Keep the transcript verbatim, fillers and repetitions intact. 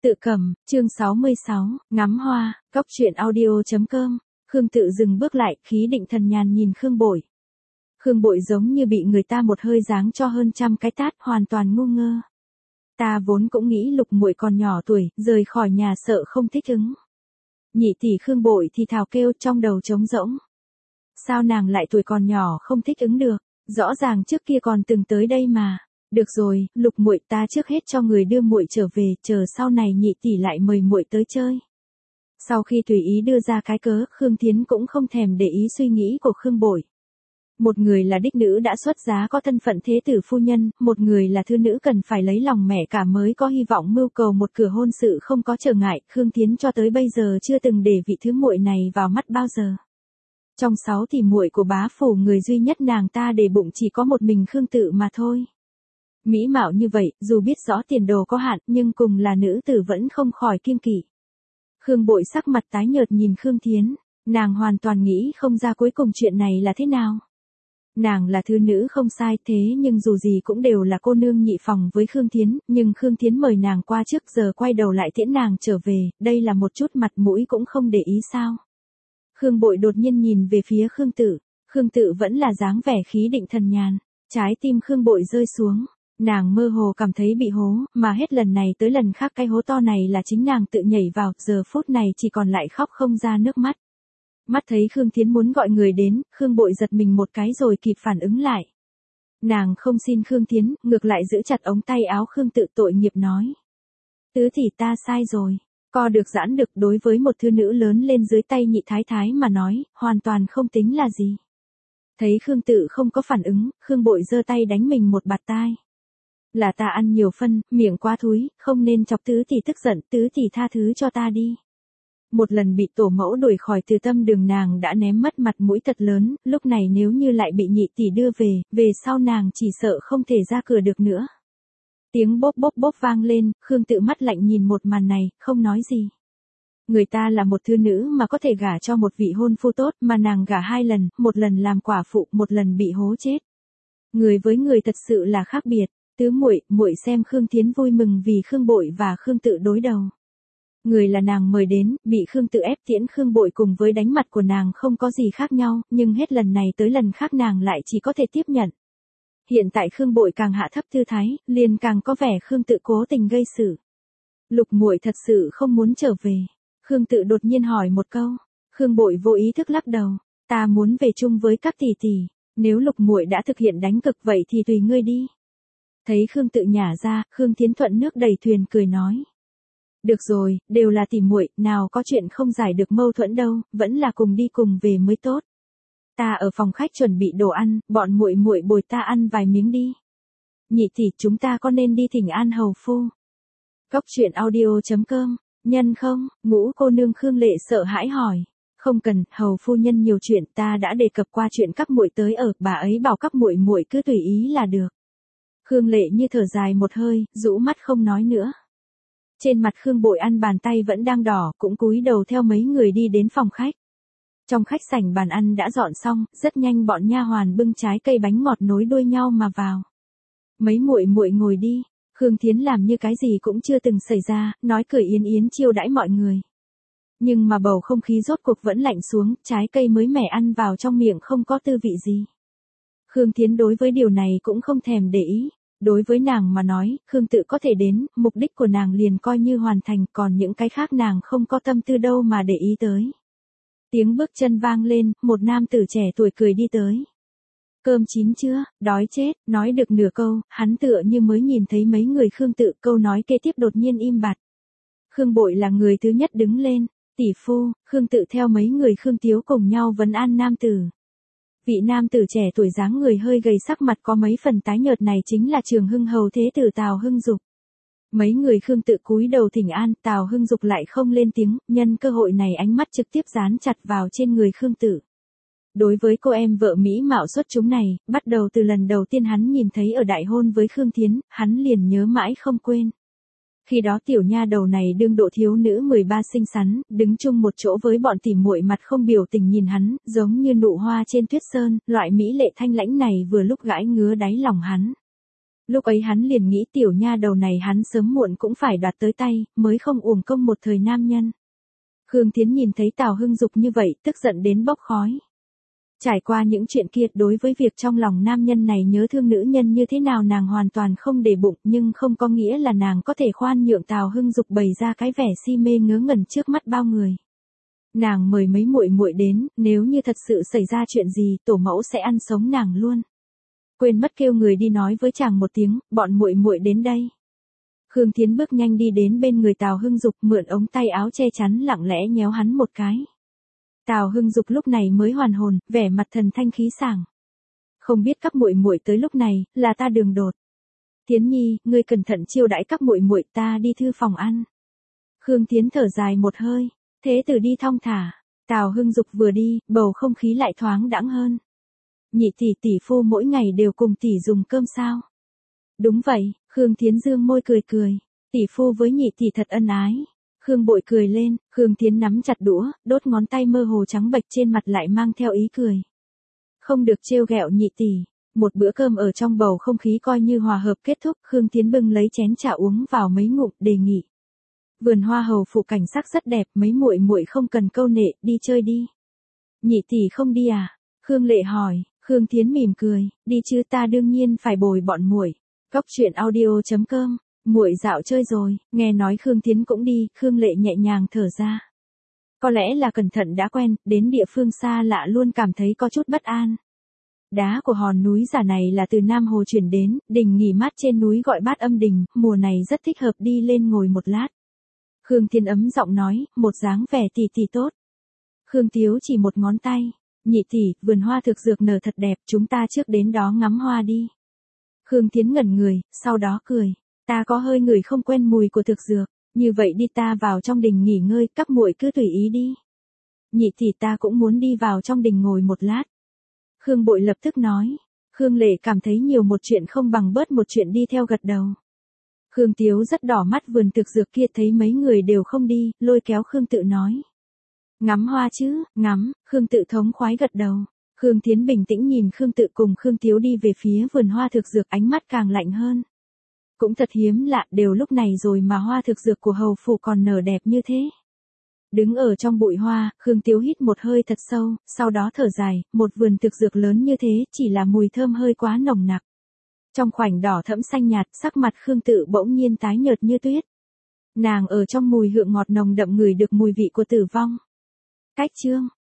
Tự cầm, chương sáu mươi sáu, ngắm hoa, góc truyện audio chấm com. Khương Tự dừng bước lại, khí định thần nhàn nhìn Khương Bội. Khương Bội giống như bị người ta một hơi giáng cho hơn trăm cái tát, hoàn toàn ngu ngơ. Ta vốn cũng nghĩ Lục muội còn nhỏ tuổi, rời khỏi nhà sợ không thích ứng. Nhị tỷ Khương Bội thì thào kêu trong đầu trống rỗng. Sao nàng lại tuổi còn nhỏ không thích ứng được, rõ ràng trước kia còn từng tới đây mà. Được rồi, Lục muội, ta trước hết cho người đưa muội trở về, chờ sau này nhị tỷ lại mời muội tới chơi. Sau khi tùy ý đưa ra cái cớ, Khương Thiến cũng không thèm để ý suy nghĩ của Khương Bội. Một người là đích nữ đã xuất giá có thân phận thế tử phu nhân, một người là thư nữ cần phải lấy lòng mẹ cả mới có hy vọng mưu cầu một cửa hôn sự không có trở ngại. Khương Thiến cho tới bây giờ chưa từng để vị thứ muội này vào mắt bao giờ. Trong sáu tỷ muội của bá phủ, người duy nhất nàng ta để bụng chỉ có một mình Khương Tự mà thôi. Mỹ mạo như vậy, dù biết rõ tiền đồ có hạn, nhưng cùng là nữ tử vẫn không khỏi kiêng kỵ. Khương Bội sắc mặt tái nhợt nhìn Khương Thiến, nàng hoàn toàn nghĩ không ra cuối cùng chuyện này là thế nào. Nàng là thư nữ không sai, thế nhưng dù gì cũng đều là cô nương nhị phòng với Khương Thiến, nhưng Khương Thiến mời nàng qua trước giờ quay đầu lại tiễn nàng trở về, đây là một chút mặt mũi cũng không để ý sao. Khương Bội đột nhiên nhìn về phía Khương Tự, Khương Tự vẫn là dáng vẻ khí định thần nhàn, trái tim Khương Bội rơi xuống. Nàng mơ hồ cảm thấy bị hố, mà hết lần này tới lần khác cái hố to này là chính nàng tự nhảy vào, giờ phút này chỉ còn lại khóc không ra nước mắt. Mắt thấy Khương Thiến muốn gọi người đến, Khương Bội giật mình một cái rồi kịp phản ứng lại. Nàng không xin Khương Thiến, ngược lại giữ chặt ống tay áo Khương Tự tội nghiệp nói. Tứ tỷ ta sai rồi, co được giãn được, đối với một thư nữ lớn lên dưới tay nhị thái thái mà nói, hoàn toàn không tính là gì. Thấy Khương Tự không có phản ứng, Khương Bội giơ tay đánh mình một bạt tai. Là ta ăn nhiều phân, miệng quá thúi, không nên chọc tứ tỷ tức giận, tứ tỷ tha thứ cho ta đi. Một lần bị tổ mẫu đuổi khỏi Từ Tâm Đường, nàng đã ném mất mặt mũi thật lớn, lúc này nếu như lại bị nhị tỷ đưa về, về sau nàng chỉ sợ không thể ra cửa được nữa. Tiếng bốp bốp bốp vang lên, Khương Tự mắt lạnh nhìn một màn này, không nói gì. Người ta là một thư nữ mà có thể gả cho một vị hôn phu tốt, mà nàng gả hai lần, một lần làm quả phụ, một lần bị hố chết. Người với người thật sự là khác biệt. Tứ muội, muội xem Khương Thiến vui mừng vì Khương Bội và Khương Tự đối đầu. Người là nàng mời đến, bị Khương Tự ép tiễn Khương Bội cùng với đánh mặt của nàng không có gì khác nhau, nhưng hết lần này tới lần khác nàng lại chỉ có thể tiếp nhận. Hiện tại Khương Bội càng hạ thấp tư thái, liền càng có vẻ Khương Tự cố tình gây sự. Lục muội thật sự không muốn trở về. Khương Tự đột nhiên hỏi một câu. Khương Bội vô ý thức lắc đầu. Ta muốn về chung với các tỷ tỷ. Nếu Lục muội đã thực hiện đánh cực vậy thì tùy ngươi đi. Thấy Khương Tự nhả ra, Khương Thiến thuận nước đầy thuyền cười nói. Được rồi, đều là tỷ muội, nào có chuyện không giải được mâu thuẫn đâu, vẫn là cùng đi cùng về mới tốt. Ta ở phòng khách chuẩn bị đồ ăn, bọn muội muội bồi ta ăn vài miếng đi. Nhị tỷ, chúng ta có nên đi thỉnh an hầu phu? Góc truyện audio chấm com, nhân không? Ngũ cô nương Khương Lệ sợ hãi hỏi. Không cần, hầu phu nhân nhiều chuyện, ta đã đề cập qua chuyện các muội tới ở, bà ấy bảo các muội muội cứ tùy ý là được. Khương Lệ như thở dài một hơi, rũ mắt không nói nữa. Trên mặt Khương Bội ăn bàn tay vẫn đang đỏ, cũng cúi đầu theo mấy người đi đến phòng khách. Trong khách sảnh bàn ăn đã dọn xong, rất nhanh bọn nha hoàn bưng trái cây bánh ngọt nối đuôi nhau mà vào. Mấy muội muội ngồi đi, Khương Thiến làm như cái gì cũng chưa từng xảy ra, nói cười yến yến chiêu đãi mọi người. Nhưng mà bầu không khí rốt cuộc vẫn lạnh xuống, trái cây mới mẻ ăn vào trong miệng không có tư vị gì. Khương Thiến đối với điều này cũng không thèm để ý. Đối với nàng mà nói, Khương Tự có thể đến, mục đích của nàng liền coi như hoàn thành, còn những cái khác nàng không có tâm tư đâu mà để ý tới. Tiếng bước chân vang lên, một nam tử trẻ tuổi cười đi tới. Cơm chín chưa, đói chết, nói được nửa câu, hắn tựa như mới nhìn thấy mấy người Khương Tự, câu nói kế tiếp đột nhiên im bặt. Khương Bội là người thứ nhất đứng lên, tỷ phu, Khương Tự theo mấy người Khương Tiếu cùng nhau vấn an nam tử. Vị nam tử trẻ tuổi dáng người hơi gầy, sắc mặt có mấy phần tái nhợt này chính là Trường Hưng hầu thế tử Tào Hưng Dục. Mấy người Khương Tự cúi đầu thỉnh an, Tào Hưng Dục lại không lên tiếng, nhân cơ hội này ánh mắt trực tiếp dán chặt vào trên người Khương Tự. Đối với cô em vợ mỹ mạo xuất chúng này, bắt đầu từ lần đầu tiên hắn nhìn thấy ở đại hôn với Khương Thiến, hắn liền nhớ mãi không quên. Khi đó tiểu nha đầu này đương độ thiếu nữ mười ba xinh xắn, đứng chung một chỗ với bọn tỉ muội mặt không biểu tình nhìn hắn, giống như nụ hoa trên tuyết sơn, loại mỹ lệ thanh lãnh này vừa lúc gãi ngứa đáy lòng hắn. Lúc ấy hắn liền nghĩ tiểu nha đầu này hắn sớm muộn cũng phải đoạt tới tay, mới không uổng công một thời nam nhân. Khương Thiến nhìn thấy Tào Hưng Dục như vậy, tức giận đến bốc khói. Trải qua những chuyện kia, đối với việc trong lòng nam nhân này nhớ thương nữ nhân như thế nào nàng hoàn toàn không để bụng, nhưng không có nghĩa là nàng có thể khoan nhượng Tào Hưng Dục bày ra cái vẻ si mê ngớ ngẩn trước mắt bao người. Nàng mời mấy muội muội đến, nếu như thật sự xảy ra chuyện gì, tổ mẫu sẽ ăn sống nàng luôn. Quên mất kêu người đi nói với chàng một tiếng, bọn muội muội đến đây. Khương Thiến bước nhanh đi đến bên người Tào Hưng Dục, mượn ống tay áo che chắn lặng lẽ nhéo hắn một cái. Tào Hưng Dục lúc này mới hoàn hồn, vẻ mặt thần thanh khí sảng. Không biết các muội muội tới lúc này, là ta Đường Đột. Thiến Nhi, ngươi cẩn thận chiêu đãi các muội muội, ta đi thư phòng ăn. Khương Thiến thở dài một hơi, thế tử đi thong thả. Tào Hưng Dục vừa đi, bầu không khí lại thoáng đãng hơn. Nhị tỷ tỷ phu mỗi ngày đều cùng tỷ dùng cơm sao? Đúng vậy, Khương Thiến dương môi cười cười, tỷ phu với nhị tỷ thật ân ái. Khương Bội cười lên, Khương Thiến nắm chặt đũa, đốt ngón tay mơ hồ trắng bệch trên mặt lại mang theo ý cười. Không được trêu ghẹo nhị tỷ. Một bữa cơm ở trong bầu không khí coi như hòa hợp kết thúc, Khương Thiến bưng lấy chén trà uống vào mấy ngụm, đề nghị. Vườn hoa hầu phủ cảnh sắc rất đẹp, mấy muội muội không cần câu nệ, đi chơi đi. Nhị tỷ không đi à? Khương Lệ hỏi. Khương Thiến mỉm cười, đi chứ, ta đương nhiên phải bồi bọn muội. Cóc truyện audio chấm com, muội dạo chơi rồi, nghe nói Khương Thiến cũng đi, Khương Lệ nhẹ nhàng thở ra. Có lẽ là cẩn thận đã quen, đến địa phương xa lạ luôn cảm thấy có chút bất an. Đá của hòn núi giả này là từ Nam Hồ chuyển đến, đình nghỉ mát trên núi gọi Bát Âm Đình, mùa này rất thích hợp đi lên ngồi một lát. Khương Thiến ấm giọng nói, một dáng vẻ tỷ tỷ tốt. Khương Tiếu chỉ một ngón tay. Nhị tỷ, vườn hoa thực dược nở thật đẹp, chúng ta trước đến đó ngắm hoa đi. Khương Thiến ngẩn người, sau đó cười. Ta có hơi ngửi không quen mùi của thực dược, như vậy đi, ta vào trong đình nghỉ ngơi, các muội cứ tùy ý đi. Nhị tỷ, ta cũng muốn đi vào trong đình ngồi một lát. Khương Bội lập tức nói. Khương Lệ cảm thấy nhiều một chuyện không bằng bớt một chuyện, đi theo gật đầu. Khương Tiếu rất đỏ mắt, vườn thực dược kia thấy mấy người đều không đi, lôi kéo Khương Tự nói. Ngắm hoa chứ, ngắm, Khương Tự thống khoái gật đầu. Khương Thiến bình tĩnh nhìn Khương Tự cùng Khương Tiếu đi về phía vườn hoa thực dược, ánh mắt càng lạnh hơn. Cũng thật hiếm lạ, đều lúc này rồi mà hoa thực dược của hầu phủ còn nở đẹp như thế. Đứng ở trong bụi hoa, Khương Tiếu hít một hơi thật sâu, sau đó thở dài, một vườn thực dược lớn như thế, chỉ là mùi thơm hơi quá nồng nặc. Trong khoảnh đỏ thẫm xanh nhạt, sắc mặt Khương Tự bỗng nhiên tái nhợt như tuyết. Nàng ở trong mùi hương ngọt nồng đậm ngửi được mùi vị của tử vong. Cách chương